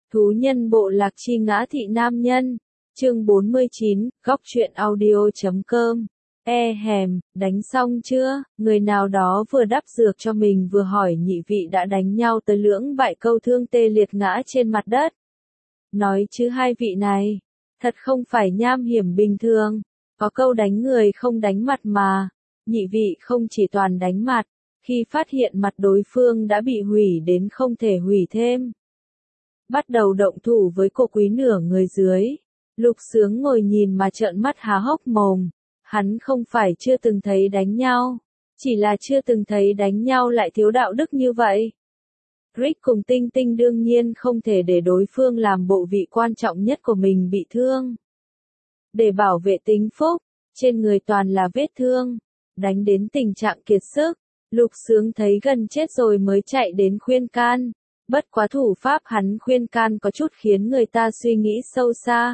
Thú nhân bộ lạc chi ngã thị nam nhân. Chương 49, góc truyện audio.com. Đánh xong chưa? Người nào đó vừa đắp dược cho mình vừa hỏi nhị vị đã đánh nhau tới lưỡng bại câu thương tê liệt ngã trên mặt đất. Nói chứ hai vị này, thật không phải nham hiểm bình thường, có câu đánh người không đánh mặt mà. Nhị vị không chỉ toàn đánh mặt, khi phát hiện mặt đối phương đã bị hủy đến không thể hủy thêm. Bắt đầu động thủ với cô quý nửa người dưới. Lục Sướng ngồi nhìn mà trợn mắt há hốc mồm. Hắn không phải chưa từng thấy đánh nhau, chỉ là chưa từng thấy đánh nhau lại thiếu đạo đức như vậy. Rick cùng Tinh Tinh đương nhiên không thể để đối phương làm bộ vị quan trọng nhất của mình bị thương. Để bảo vệ tính phúc, trên người toàn là vết thương, đánh đến tình trạng kiệt sức. Lục Sướng thấy gần chết rồi mới chạy đến khuyên can. Bất quá thủ pháp hắn khuyên can có chút khiến người ta suy nghĩ sâu xa.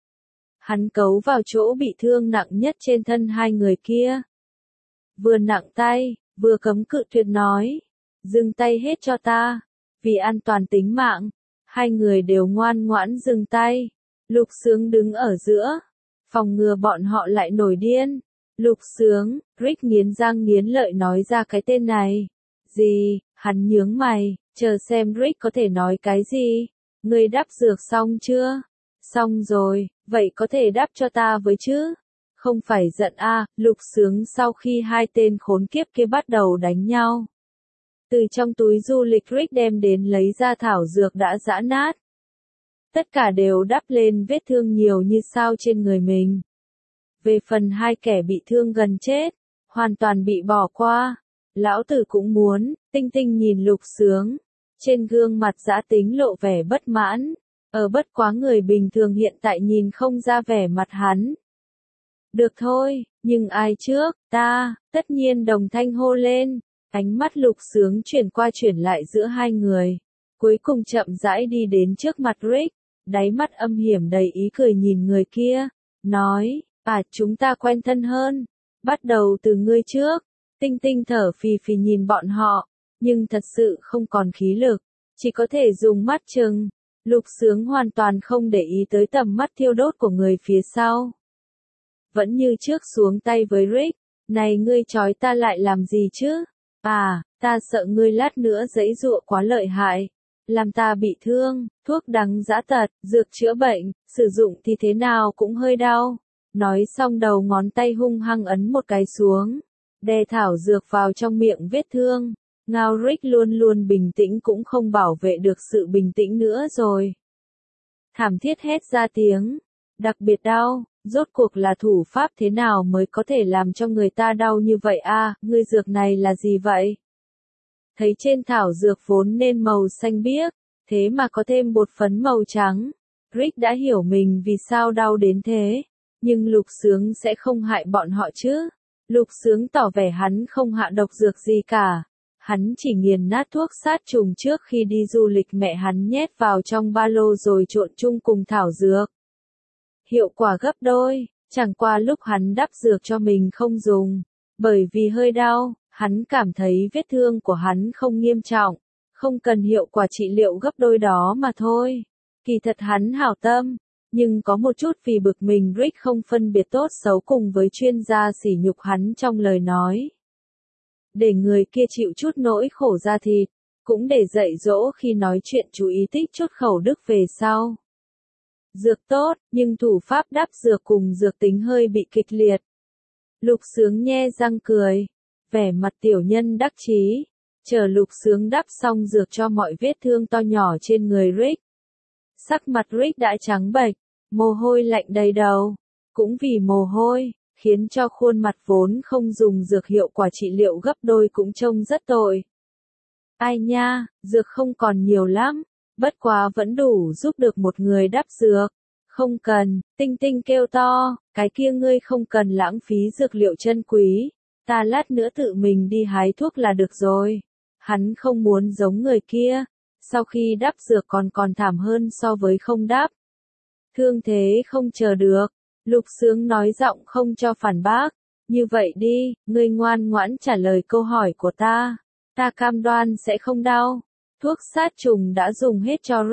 Hắn cấu vào chỗ bị thương nặng nhất trên thân hai người kia. Vừa nặng tay, vừa cấm cự tuyệt nói. Dừng tay hết cho ta. Vì an toàn tính mạng, hai người đều ngoan ngoãn dừng tay. Lục Sướng đứng ở giữa, phòng ngừa bọn họ lại nổi điên. Lục Sướng, Rick nghiến răng nghiến lợi nói ra cái tên này. Gì? Hắn nhướng mày, chờ xem Rick có thể nói cái gì. Ngươi đắp dược xong chưa? Xong rồi, vậy có thể đắp cho ta với chứ? Không phải giận a, Lục Sướng sau khi hai tên khốn kiếp kia bắt đầu đánh nhau. Từ trong túi du lịch Rick đem đến lấy ra thảo dược đã giã nát. Tất cả đều đắp lên vết thương nhiều như sao trên người mình. Về phần hai kẻ bị thương gần chết, hoàn toàn bị bỏ qua. Lão tử cũng muốn. Tinh Tinh nhìn Lục Sướng. Trên gương mặt dã tính lộ vẻ bất mãn. Bất quá người bình thường hiện tại nhìn không ra vẻ mặt hắn. Được thôi, nhưng ai trước, ta, tất nhiên đồng thanh hô lên. Ánh mắt Lục Sướng chuyển qua chuyển lại giữa hai người. Cuối cùng chậm rãi đi đến trước mặt Rick. Đáy mắt âm hiểm đầy ý cười nhìn người kia. Nói, chúng ta quen thân hơn. Bắt đầu từ ngươi trước. Tinh Tinh thở phì phì nhìn bọn họ. Nhưng thật sự không còn khí lực. Chỉ có thể dùng mắt chừng. Lục Sướng hoàn toàn không để ý tới tầm mắt thiêu đốt của người phía sau. Vẫn như trước xuống tay với Rick. Này ngươi trói ta lại làm gì chứ? Ta sợ ngươi lát nữa giãy giụa quá lợi hại. Làm ta bị thương, thuốc đắng dã tật, dược chữa bệnh, sử dụng thì thế nào cũng hơi đau. Nói xong đầu ngón tay hung hăng ấn một cái xuống. Đè thảo dược vào trong miệng vết thương. Ngao Rick luôn luôn bình tĩnh cũng không bảo vệ được sự bình tĩnh nữa rồi. Thảm thiết hét ra tiếng. Đặc biệt đau, rốt cuộc là thủ pháp thế nào mới có thể làm cho người ta đau như vậy ngươi dược này là gì vậy? Thấy trên thảo dược vốn nên màu xanh biếc, thế mà có thêm bột phấn màu trắng. Rick đã hiểu mình vì sao đau đến thế. Nhưng Lục Sướng sẽ không hại bọn họ chứ. Lục Sướng tỏ vẻ hắn không hạ độc dược gì cả. Hắn chỉ nghiền nát thuốc sát trùng trước khi đi du lịch mẹ hắn nhét vào trong ba lô rồi trộn chung cùng thảo dược. Hiệu quả gấp đôi, chẳng qua lúc hắn đắp dược cho mình không dùng. Bởi vì hơi đau, hắn cảm thấy vết thương của hắn không nghiêm trọng, không cần hiệu quả trị liệu gấp đôi đó mà thôi. Kỳ thật hắn hảo tâm, nhưng có một chút vì bực mình Rick không phân biệt tốt xấu cùng với chuyên gia sỉ nhục hắn trong lời nói. Để người kia chịu chút nỗi khổ da thịt, cũng để dạy dỗ khi nói chuyện chú ý tích chút khẩu đức về sau. Dược tốt, nhưng thủ pháp đắp dược cùng dược tính hơi bị kịch liệt. Lục Sướng nhe răng cười, vẻ mặt tiểu nhân đắc chí. Chờ Lục Sướng đắp xong dược cho mọi vết thương to nhỏ trên người Rick. Sắc mặt Rick đã trắng bệch, mồ hôi lạnh đầy đầu. Cũng vì mồ hôi, khiến cho khuôn mặt vốn không dùng dược hiệu quả trị liệu gấp đôi cũng trông rất tội. Ai nha, dược không còn nhiều lắm, bất quá vẫn đủ giúp được một người đắp dược. Không cần, Tinh Tinh kêu to, cái kia ngươi không cần lãng phí dược liệu chân quý. Ta lát nữa tự mình đi hái thuốc là được rồi. Hắn không muốn giống người kia, sau khi đắp dược còn thảm hơn so với không đắp. Thương thế không chờ được. Lục Sướng nói giọng không cho phản bác. Như vậy đi, ngươi ngoan ngoãn trả lời câu hỏi của ta. Ta cam đoan sẽ không đau. Thuốc sát trùng đã dùng hết cho Rick.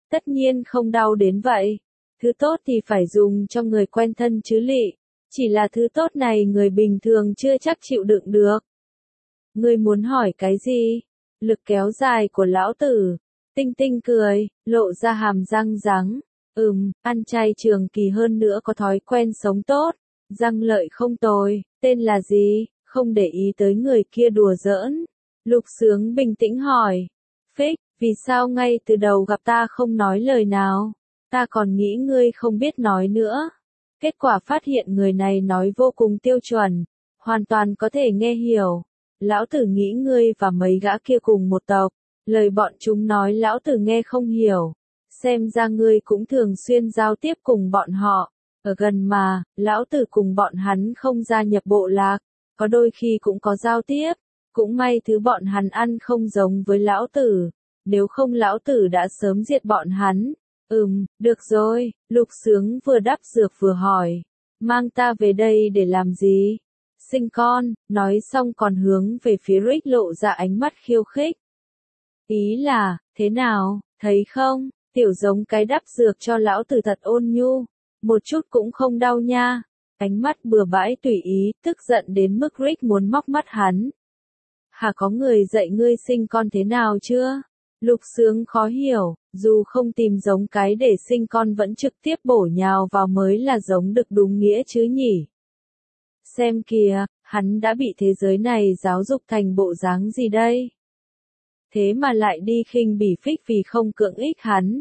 Tất nhiên không đau đến vậy. Thứ tốt thì phải dùng cho người quen thân chứ lị. Chỉ là thứ tốt này người bình thường chưa chắc chịu đựng được. Ngươi muốn hỏi cái gì? Lực kéo dài của lão tử. Tinh Tinh cười, lộ ra hàm răng rắn. Ăn chay trường kỳ hơn nữa có thói quen sống tốt. Răng lợi không tồi, tên là gì? Không để ý tới người kia đùa giỡn. Lục Sướng bình tĩnh hỏi. Phích, vì sao ngay từ đầu gặp ta không nói lời nào? Ta còn nghĩ ngươi không biết nói nữa. Kết quả phát hiện người này nói vô cùng tiêu chuẩn, hoàn toàn có thể nghe hiểu. Lão tử nghĩ ngươi và mấy gã kia cùng một tộc, lời bọn chúng nói lão tử nghe không hiểu. Xem ra ngươi cũng thường xuyên giao tiếp cùng bọn họ. Ở gần mà, lão tử cùng bọn hắn không gia nhập bộ lạc, có đôi khi cũng có giao tiếp. Cũng may thứ bọn hắn ăn không giống với lão tử, nếu không lão tử đã sớm diệt bọn hắn. Được rồi, Lục Sướng vừa đắp dược vừa hỏi. Mang ta về đây để làm gì? Sinh con, nói xong còn hướng về phía Rick lộ ra ánh mắt khiêu khích. Ý là, thế nào, thấy không, tiểu giống cái đắp dược cho lão tử thật ôn nhu, một chút cũng không đau nha. Ánh mắt bừa bãi tùy ý, tức giận đến mức Rick muốn móc mắt hắn. Hả, có người dạy ngươi sinh con thế nào chưa? Lục Sướng khó hiểu, dù không tìm giống cái để sinh con vẫn trực tiếp bổ nhào vào mới là giống được đúng nghĩa chứ nhỉ. Xem kìa, hắn đã bị thế giới này giáo dục thành bộ dáng gì đây? Thế mà lại đi khinh bỉ Phích vì không cưỡng ích hắn.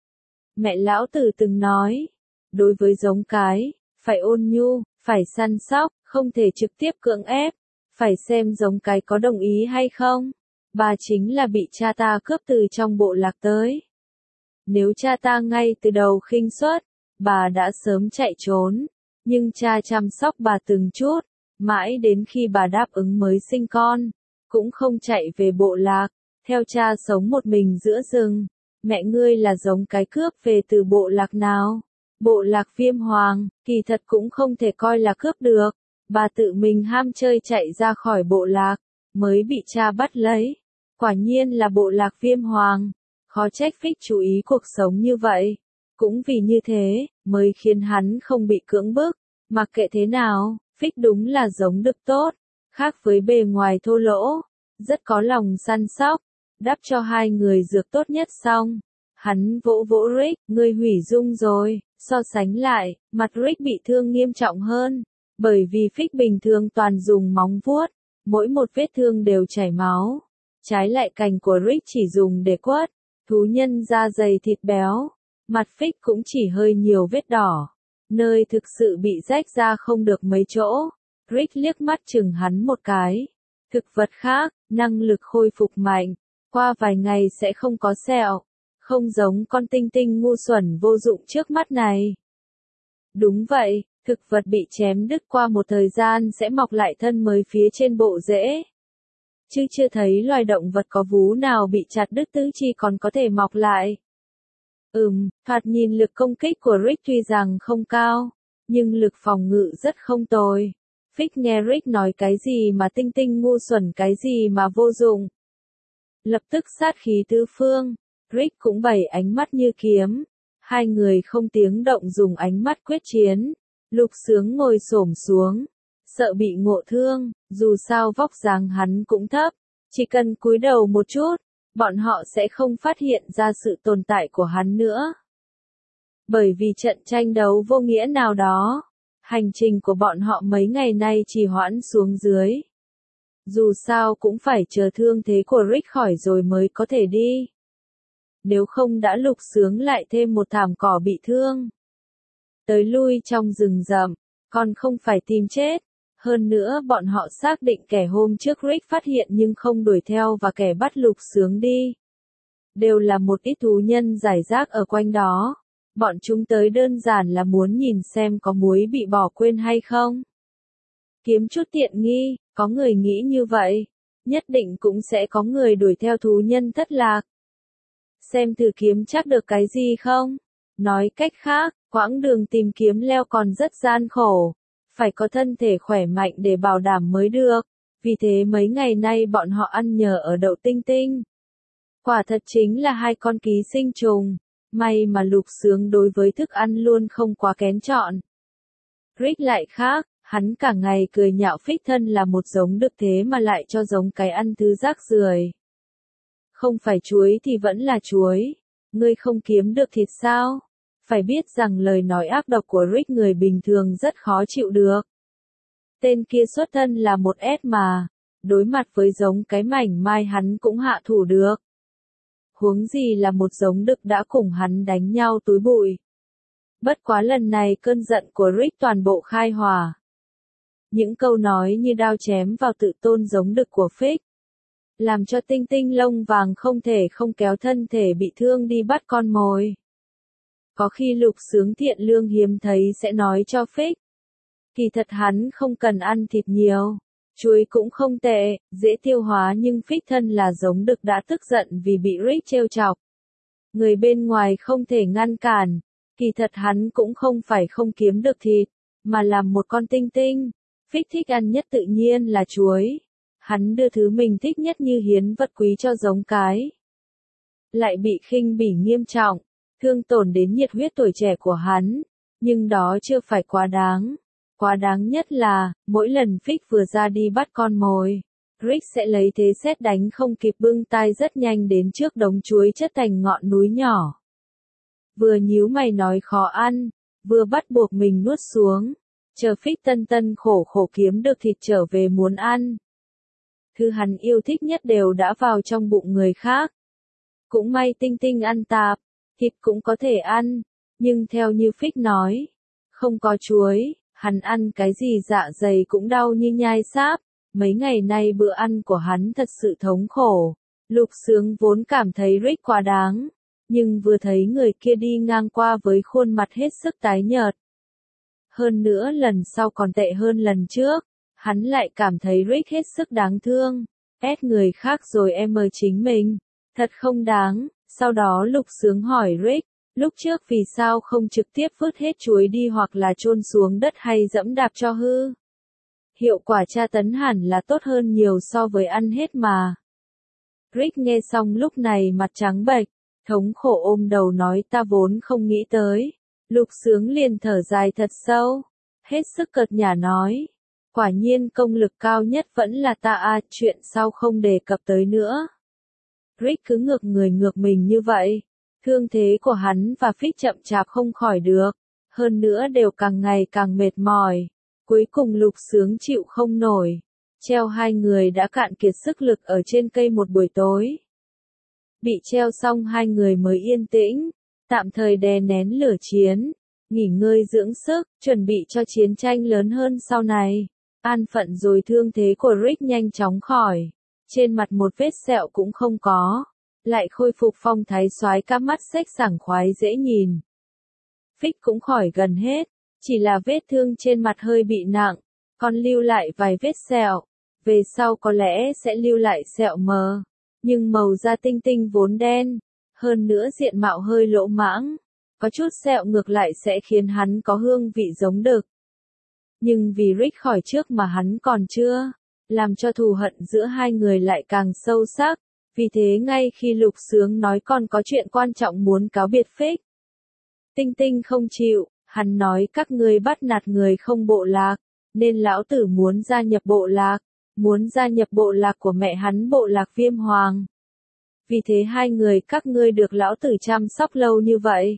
Mẹ lão tử từng nói, đối với giống cái, phải ôn nhu, phải săn sóc, không thể trực tiếp cưỡng ép, phải xem giống cái có đồng ý hay không. Bà chính là bị cha ta cướp từ trong bộ lạc tới. Nếu cha ta ngay từ đầu khinh suất, bà đã sớm chạy trốn. Nhưng cha chăm sóc bà từng chút, mãi đến khi bà đáp ứng mới sinh con, cũng không chạy về bộ lạc, theo cha sống một mình giữa rừng. Mẹ ngươi là giống cái cướp về từ bộ lạc nào? Bộ lạc Viêm Hoàng, kỳ thật cũng không thể coi là cướp được. Bà tự mình ham chơi chạy ra khỏi bộ lạc, mới bị cha bắt lấy. Quả nhiên là bộ lạc Viêm Hoàng. Khó trách Phích chú ý cuộc sống như vậy. Cũng vì như thế, mới khiến hắn không bị cưỡng bức. Mặc kệ thế nào, Phích đúng là giống đực tốt. Khác với bề ngoài thô lỗ, rất có lòng săn sóc. Đắp cho hai người dược tốt nhất xong. Hắn vỗ vỗ Rick, ngươi hủy dung rồi. So sánh lại, mặt Rick bị thương nghiêm trọng hơn. Bởi vì Phích bình thường toàn dùng móng vuốt, mỗi một vết thương đều chảy máu. Trái lại cành của Rick chỉ dùng để quất, thú nhân da dày thịt béo. Mặt Phích cũng chỉ hơi nhiều vết đỏ, nơi thực sự bị rách ra không được mấy chỗ. Rick liếc mắt chừng hắn một cái. Thực vật khác, năng lực khôi phục mạnh, qua vài ngày sẽ không có sẹo, không giống con tinh tinh ngu xuẩn vô dụng trước mắt này. Đúng vậy, thực vật bị chém đứt qua một thời gian sẽ mọc lại thân mới phía trên bộ rễ. Chứ chưa thấy loài động vật có vú nào bị chặt đứt tứ chi còn có thể mọc lại. Thoạt nhìn lực công kích của Rick tuy rằng không cao, nhưng lực phòng ngự rất không tồi. Phích nghe Rick nói cái gì mà tinh tinh ngu xuẩn cái gì mà vô dụng. Lập tức sát khí tứ phương, Rick cũng bày ánh mắt như kiếm. Hai người không tiếng động dùng ánh mắt quyết chiến. Lục Sướng ngồi xổm xuống, sợ bị ngộ thương, dù sao vóc dáng hắn cũng thấp, chỉ cần cúi đầu một chút, bọn họ sẽ không phát hiện ra sự tồn tại của hắn nữa. Bởi vì trận tranh đấu vô nghĩa nào đó, hành trình của bọn họ mấy ngày nay trì hoãn xuống dưới. Dù sao cũng phải chờ thương thế của Rick khỏi rồi mới có thể đi. Nếu không đã Lục Sướng lại thêm một thảm cỏ bị thương. Tới lui trong rừng rậm, còn không phải tìm chết. Hơn nữa bọn họ xác định kẻ hôm trước Rick phát hiện nhưng không đuổi theo và kẻ bắt Lục Sướng đi. Đều là một ít thú nhân rải rác ở quanh đó. Bọn chúng tới đơn giản là muốn nhìn xem có muối bị bỏ quên hay không. Kiếm chút tiện nghi, có người nghĩ như vậy. Nhất định cũng sẽ có người đuổi theo thú nhân thất lạc. Xem thử kiếm chắc được cái gì không? Nói cách khác, quãng đường tìm kiếm leo còn rất gian khổ. Phải có thân thể khỏe mạnh để bảo đảm mới được. Vì thế mấy ngày nay bọn họ ăn nhờ ở đậu tinh tinh. Quả thật chính là hai con ký sinh trùng. May mà Lục Sướng đối với thức ăn luôn không quá kén chọn. Rick lại khác, hắn cả ngày cười nhạo Fix thân là một giống đực thế mà lại cho giống cái ăn thứ rác rưởi. Không phải chuối thì vẫn là chuối. Ngươi không kiếm được thịt sao? Phải biết rằng lời nói ác độc của Rick người bình thường rất khó chịu được. Tên kia xuất thân là một S mà, đối mặt với giống cái mảnh mai hắn cũng hạ thủ được. Huống gì là một giống đực đã cùng hắn đánh nhau túi bụi. Bất quá lần này cơn giận của Rick toàn bộ khai hỏa. Những câu nói như đao chém vào tự tôn giống đực của Fix, làm cho Tinh Tinh lông vàng không thể không kéo thân thể bị thương đi bắt con mồi. Có khi Lục Sướng thiện lương hiếm thấy sẽ nói cho Fix, kỳ thật hắn không cần ăn thịt nhiều, chuối cũng không tệ, dễ tiêu hóa, nhưng Fix thân là giống đực đã tức giận vì bị Rick trêu chọc. Người bên ngoài không thể ngăn cản, kỳ thật hắn cũng không phải không kiếm được thịt, mà làm một con tinh tinh. Fix thích ăn nhất tự nhiên là chuối. Hắn đưa thứ mình thích nhất như hiến vật quý cho giống cái. Lại bị khinh bỉ nghiêm trọng, thương tổn đến nhiệt huyết tuổi trẻ của hắn. Nhưng đó chưa phải quá đáng. Quá đáng nhất là, mỗi lần Fix vừa ra đi bắt con mồi, Rick sẽ lấy thế sét đánh không kịp bưng tay rất nhanh đến trước đống chuối chất thành ngọn núi nhỏ. Vừa nhíu mày nói khó ăn, vừa bắt buộc mình nuốt xuống, chờ Fix tân tân khổ khổ kiếm được thịt trở về muốn ăn. Thứ hắn yêu thích nhất đều đã vào trong bụng người khác. Cũng may Tinh Tinh ăn tạp, thịt cũng có thể ăn, nhưng theo như Fix nói, không có chuối, hắn ăn cái gì dạ dày cũng đau như nhai sáp. Mấy ngày nay bữa ăn của hắn thật sự thống khổ. Lục Sướng vốn cảm thấy Rick quá đáng, nhưng vừa thấy người kia đi ngang qua với khuôn mặt hết sức tái nhợt. Hơn nữa lần sau còn tệ hơn lần trước, hắn lại cảm thấy Rick hết sức đáng thương. Ép người khác rồi em mời chính mình, thật không đáng. Sau đó Lục Sướng hỏi Rick, lúc trước vì sao không trực tiếp vứt hết chuối đi hoặc là chôn xuống đất hay dẫm đạp cho hư? Hiệu quả tra tấn hẳn là tốt hơn nhiều so với ăn hết mà. Rick nghe xong lúc này mặt trắng bệch, thống khổ ôm đầu nói ta vốn không nghĩ tới. Lục Sướng liền thở dài thật sâu, hết sức cợt nhả nói. Quả nhiên công lực cao nhất vẫn là ta à, chuyện sau không đề cập tới nữa. Rick cứ ngược người ngược mình như vậy. Thương thế của hắn và Fix chậm chạp không khỏi được. Hơn nữa đều càng ngày càng mệt mỏi. Cuối cùng Lục Sướng chịu không nổi. Treo hai người đã cạn kiệt sức lực ở trên cây một buổi tối. Bị treo xong hai người mới yên tĩnh. Tạm thời đè nén lửa chiến. Nghỉ ngơi dưỡng sức, chuẩn bị cho chiến tranh lớn hơn sau này. An phận rồi thương thế của Rick nhanh chóng khỏi. Trên mặt một vết sẹo cũng không có. Lại khôi phục phong thái soái ca mắt xếch sảng khoái dễ nhìn. Fix cũng khỏi gần hết. Chỉ là vết thương trên mặt hơi bị nặng. Còn lưu lại vài vết sẹo. Về sau có lẽ sẽ lưu lại sẹo mờ. Nhưng màu da Tinh Tinh vốn đen. Hơn nữa diện mạo hơi lỗ mãng. Có chút sẹo ngược lại sẽ khiến hắn có hương vị giống đực. Nhưng vì Rick khỏi trước mà hắn còn chưa, làm cho thù hận giữa hai người lại càng sâu sắc. Vì thế ngay khi Lục Sướng nói còn có chuyện quan trọng muốn cáo biệt Fix, Tinh Tinh không chịu, hắn nói các ngươi bắt nạt người không bộ lạc, nên lão tử muốn gia nhập bộ lạc, muốn gia nhập bộ lạc của mẹ hắn bộ lạc Viêm Hoàng. Vì thế hai người các ngươi được lão tử chăm sóc lâu như vậy,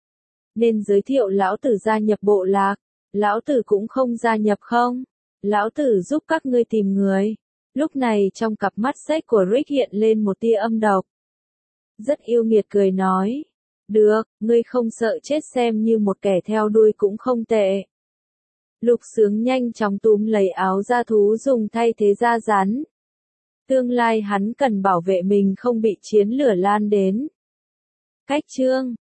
nên giới thiệu lão tử gia nhập bộ lạc. Lão tử cũng không gia nhập không? Lão tử giúp các ngươi tìm người. Lúc này trong cặp mắt xếch của Rick hiện lên một tia âm độc. Rất yêu nghiệt cười nói. Được, ngươi không sợ chết xem như một kẻ theo đuôi cũng không tệ. Lục Sướng nhanh chóng túm lấy áo da thú dùng thay thế da rắn. Tương lai hắn cần bảo vệ mình không bị chiến lửa lan đến. Cách chương